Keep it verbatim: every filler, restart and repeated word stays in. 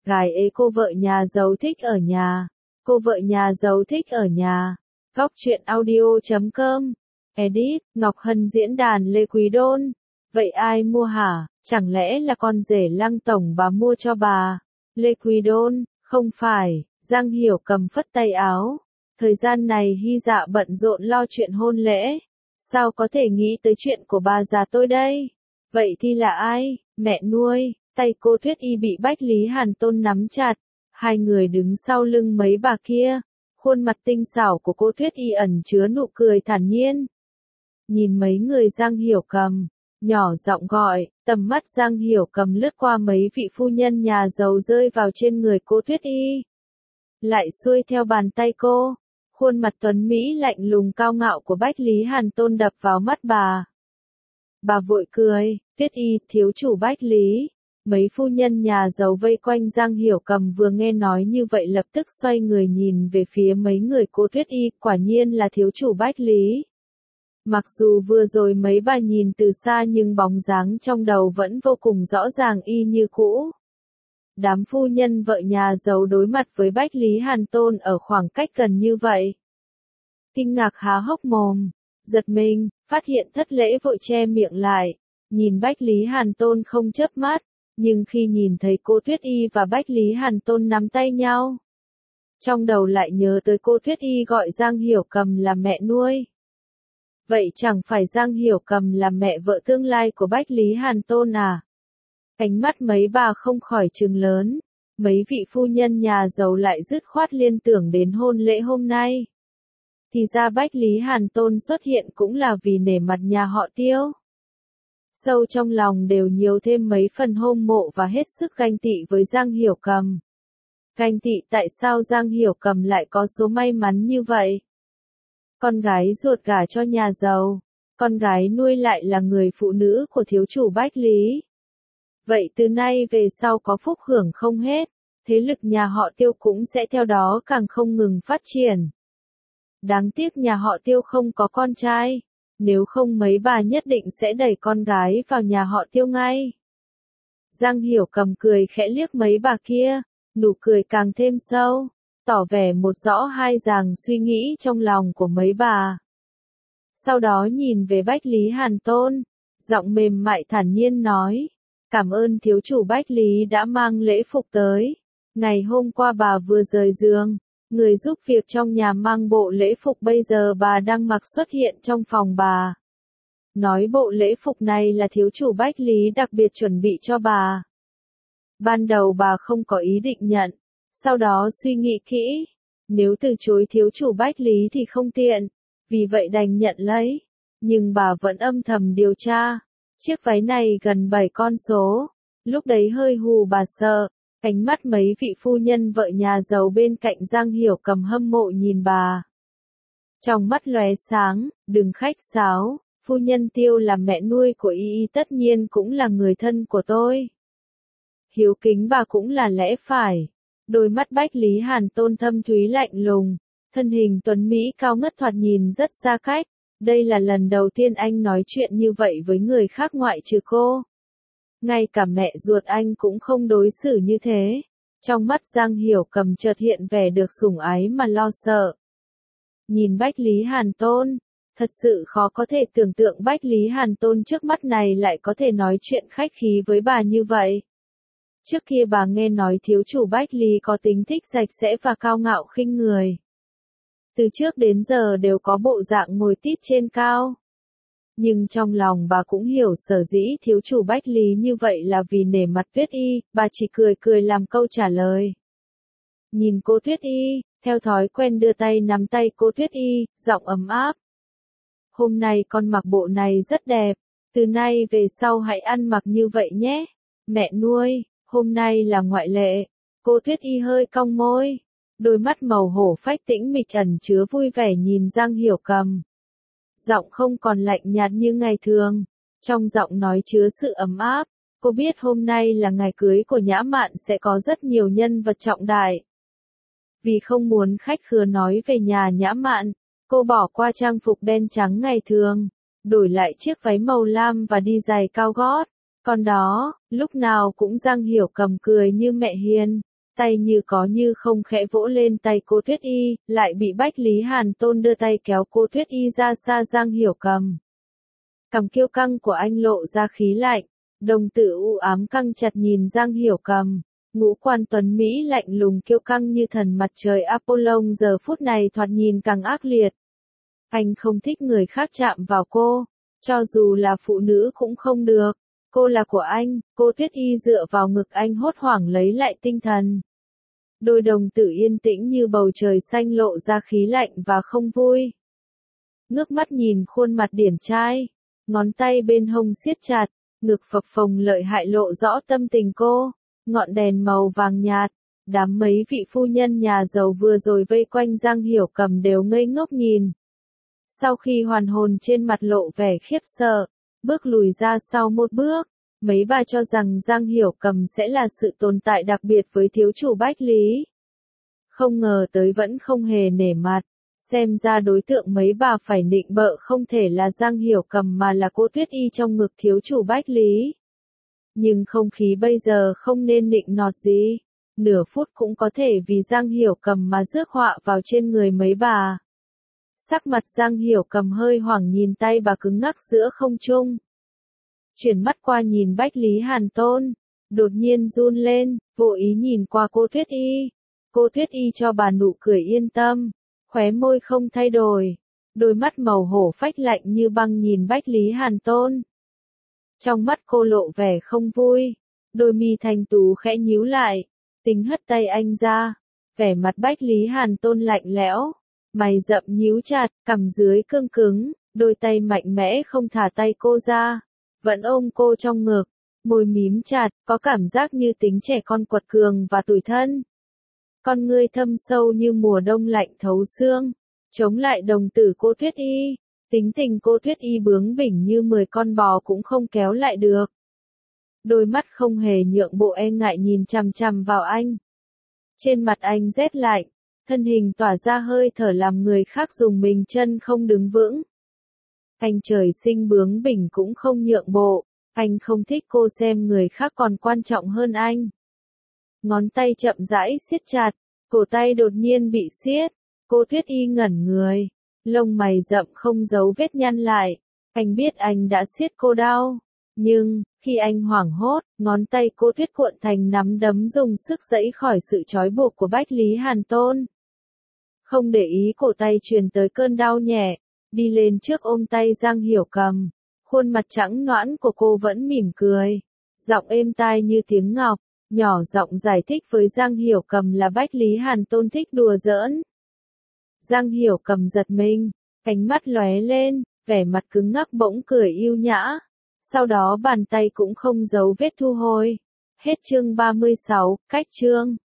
Gái ế cô vợ nhà giàu thích ở nhà. Cô vợ nhà giàu thích ở nhà. Góc truyện audio chấm com. Edit, Ngọc Hân diễn đàn Lê Quý Đôn. Vậy ai mua hả? Chẳng lẽ là con rể Lăng tổng bà mua cho bà? Lê Quý Đôn, không phải. Giang Hiểu cầm phất tay áo. Thời gian này Hy Dạ bận rộn lo chuyện hôn lễ. Sao có thể nghĩ tới chuyện của bà già tôi đây? Vậy thì là ai? Mẹ nuôi. Tay cô Thuyết Y bị Bách Lý Hàn Tôn nắm chặt. Hai người đứng sau lưng mấy bà kia. Khuôn mặt tinh xảo của cô Thuyết Y ẩn chứa nụ cười thản nhiên. Nhìn mấy người Giang Hiểu cầm, nhỏ giọng gọi, tầm mắt Giang Hiểu cầm lướt qua mấy vị phu nhân nhà giàu rơi vào trên người cô Thuyết Y. Lại xuôi theo bàn tay cô, khuôn mặt tuấn Mỹ lạnh lùng cao ngạo của Bách Lý Hàn Tôn đập vào mắt bà. Bà vội cười, Thuyết Y, thiếu chủ Bách Lý. Mấy phu nhân nhà giàu vây quanh Giang Hiểu cầm vừa nghe nói như vậy lập tức xoay người nhìn về phía mấy người cô Thuyết Y, quả nhiên là thiếu chủ Bách Lý. Mặc dù vừa rồi mấy bà nhìn từ xa nhưng bóng dáng trong đầu vẫn vô cùng rõ ràng y như cũ. Đám phu nhân vợ nhà giàu đối mặt với Bách Lý Hàn Tôn ở khoảng cách gần như vậy. Kinh ngạc há hốc mồm, giật mình, phát hiện thất lễ vội che miệng lại, nhìn Bách Lý Hàn Tôn không chớp mắt, nhưng khi nhìn thấy cô Thuyết Y và Bách Lý Hàn Tôn nắm tay nhau, trong đầu lại nhớ tới cô Thuyết Y gọi Giang Hiểu cầm là mẹ nuôi. Vậy chẳng phải Giang Hiểu cầm là mẹ vợ tương lai của Bách Lý Hàn Tôn à? Ánh mắt mấy bà không khỏi trừng lớn, mấy vị phu nhân nhà giàu lại dứt khoát liên tưởng đến hôn lễ hôm nay. Thì ra Bách Lý Hàn Tôn xuất hiện cũng là vì nể mặt nhà họ Tiêu. Sâu trong lòng đều nhiều thêm mấy phần hâm mộ và hết sức ganh tị với Giang Hiểu cầm. Ganh tị tại sao Giang Hiểu cầm lại có số may mắn như vậy? Con gái ruột gả cho nhà giàu, con gái nuôi lại là người phụ nữ của thiếu chủ Bách Lý. Vậy từ nay về sau có phúc hưởng không hết, thế lực nhà họ Tiêu cũng sẽ theo đó càng không ngừng phát triển. Đáng tiếc nhà họ Tiêu không có con trai, nếu không mấy bà nhất định sẽ đẩy con gái vào nhà họ Tiêu ngay. Giang Hiểu cầm cười khẽ liếc mấy bà kia, nụ cười càng thêm sâu, tỏ vẻ một rõ hai ràng suy nghĩ trong lòng của mấy bà. Sau đó nhìn về Bách Lý Hàn Tôn, giọng mềm mại thản nhiên nói, cảm ơn thiếu chủ Bách Lý đã mang lễ phục tới. Ngày hôm qua bà vừa rời giường, người giúp việc trong nhà mang bộ lễ phục bây giờ bà đang mặc xuất hiện trong phòng bà. Nói bộ lễ phục này là thiếu chủ Bách Lý đặc biệt chuẩn bị cho bà. Ban đầu bà không có ý định nhận. Sau đó suy nghĩ kỹ, nếu từ chối thiếu chủ Bách Lý thì không tiện, vì vậy đành nhận lấy. Nhưng bà vẫn âm thầm điều tra, chiếc váy này gần bảy con số, lúc đấy hơi hù bà sợ, ánh mắt mấy vị phu nhân vợ nhà giàu bên cạnh Giang Hiểu cầm hâm mộ nhìn bà. Trong mắt lóe sáng, đừng khách sáo, phu nhân Tiêu là mẹ nuôi của y y tất nhiên cũng là người thân của tôi. Hiếu kính bà cũng là lẽ phải. Đôi mắt Bách Lý Hàn Tôn thâm thúy lạnh lùng, thân hình tuấn Mỹ cao ngất thoạt nhìn rất xa cách, đây là lần đầu tiên anh nói chuyện như vậy với người khác ngoại trừ cô. Ngay cả mẹ ruột anh cũng không đối xử như thế. Trong mắt Giang Hiểu cầm chợt hiện vẻ được sủng ái mà lo sợ. Nhìn Bách Lý Hàn Tôn, thật sự khó có thể tưởng tượng Bách Lý Hàn Tôn trước mắt này lại có thể nói chuyện khách khí với bà như vậy. Trước kia bà nghe nói thiếu chủ Bách Lý có tính thích sạch sẽ và cao ngạo khinh người. Từ trước đến giờ đều có bộ dạng ngồi tít trên cao. Nhưng trong lòng bà cũng hiểu sở dĩ thiếu chủ Bách Lý như vậy là vì nể mặt Thuyết Y, bà chỉ cười cười làm câu trả lời. Nhìn cô Thuyết Y, theo thói quen đưa tay nắm tay cô Thuyết Y, giọng ấm áp. Hôm nay con mặc bộ này rất đẹp, từ nay về sau hãy ăn mặc như vậy nhé, mẹ nuôi. Hôm nay là ngoại lệ, cô Thuyết Y hơi cong môi, đôi mắt màu hổ phách tĩnh mịch ẩn chứa vui vẻ nhìn Giang Hiểu cầm. Giọng không còn lạnh nhạt như ngày thường, trong giọng nói chứa sự ấm áp, cô biết hôm nay là ngày cưới của Nhã Mạn sẽ có rất nhiều nhân vật trọng đại. Vì không muốn khách khứa nói về nhà Nhã Mạn, cô bỏ qua trang phục đen trắng ngày thường, đổi lại chiếc váy màu lam và đi giày cao gót. Còn đó, lúc nào cũng Giang Hiểu cầm cười như mẹ hiền, tay như có như không khẽ vỗ lên tay cô Tuyết Y, lại bị Bách Lý Hàn Tôn đưa tay kéo cô Tuyết Y ra xa Giang Hiểu Cầm. Cằm kiêu căng của anh lộ ra khí lạnh, đồng tử u ám căng chặt nhìn Giang Hiểu Cầm, ngũ quan tuấn Mỹ lạnh lùng kiêu căng như thần mặt trời Apollon giờ phút này thoạt nhìn càng ác liệt. Anh không thích người khác chạm vào cô, cho dù là phụ nữ cũng không được. Cô là của anh, cô Tuyết Y dựa vào ngực anh hốt hoảng lấy lại tinh thần. Đôi đồng tử yên tĩnh như bầu trời xanh lộ ra khí lạnh và không vui. Ngước mắt nhìn khuôn mặt điển trai, ngón tay bên hông siết chặt, ngực phập phồng lợi hại lộ rõ tâm tình cô. Ngọn đèn màu vàng nhạt, đám mấy vị phu nhân nhà giàu vừa rồi vây quanh Giang Hiểu Cầm đều ngây ngốc nhìn. Sau khi hoàn hồn trên mặt lộ vẻ khiếp sợ, bước lùi ra sau một bước, mấy bà cho rằng Giang Hiểu Cầm sẽ là sự tồn tại đặc biệt với thiếu chủ Bách Lý. Không ngờ tới vẫn không hề nể mặt, xem ra đối tượng mấy bà phải nịnh bợ không thể là Giang Hiểu Cầm mà là cô Tuyết Y trong ngực thiếu chủ Bách Lý. Nhưng không khí bây giờ không nên nịnh nọt gì, nửa phút cũng có thể vì Giang Hiểu Cầm mà rước họa vào trên người mấy bà. Sắc mặt Giang Hiểu Cầm hơi hoảng nhìn tay bà cứng ngắc giữa không trung. Chuyển mắt qua nhìn Bách Lý Hàn Tôn, đột nhiên run lên, vô ý nhìn qua cô Tuyết Y. Cô Tuyết Y cho bà nụ cười yên tâm, khóe môi không thay đổi, đôi mắt màu hổ phách lạnh như băng nhìn Bách Lý Hàn Tôn. Trong mắt cô lộ vẻ không vui, đôi mi thanh tú khẽ nhíu lại, tính hất tay anh ra, vẻ mặt Bách Lý Hàn Tôn lạnh lẽo, mày rậm nhíu chặt, cằm dưới cương cứng, đôi tay mạnh mẽ không thả tay cô ra, vẫn ôm cô trong ngực, môi mím chặt, có cảm giác như tính trẻ con quật cường và tủi thân. Con ngươi thâm sâu như mùa đông lạnh thấu xương, chống lại đồng tử cô Tuyết Y. Tính tình cô Tuyết Y bướng bỉnh như mười con bò cũng không kéo lại được. Đôi mắt không hề nhượng bộ e ngại nhìn chằm chằm vào anh. Trên mặt anh rét lạnh, thân hình tỏa ra hơi thở làm người khác dùng mình chân không đứng vững. Anh trời sinh bướng bỉnh cũng không nhượng bộ, anh không thích cô xem người khác còn quan trọng hơn anh. Ngón tay chậm rãi siết chặt, cổ tay đột nhiên bị siết, cô Tuyết Y ngẩn người. Lông mày rậm không giấu vết nhăn lại, anh biết anh đã siết cô đau, nhưng, khi anh hoảng hốt, ngón tay cô Tuyết cuộn thành nắm đấm dùng sức giãy khỏi sự trói buộc của Bách Lý Hàn Tôn. Không để ý cổ tay truyền tới cơn đau nhẹ, đi lên trước ôm tay Giang Hiểu Cầm, khuôn mặt trắng nõn của cô vẫn mỉm cười, giọng êm tai như tiếng ngọc, nhỏ giọng giải thích với Giang Hiểu Cầm là Bách Lý Hàn Tôn thích đùa giỡn. Giang Hiểu Cầm giật mình, ánh mắt lóe lên, vẻ mặt cứng ngắc bỗng cười yêu nhã. Sau đó bàn tay cũng không giấu vết thu hồi. Hết chương ba mươi sáu, cách chương.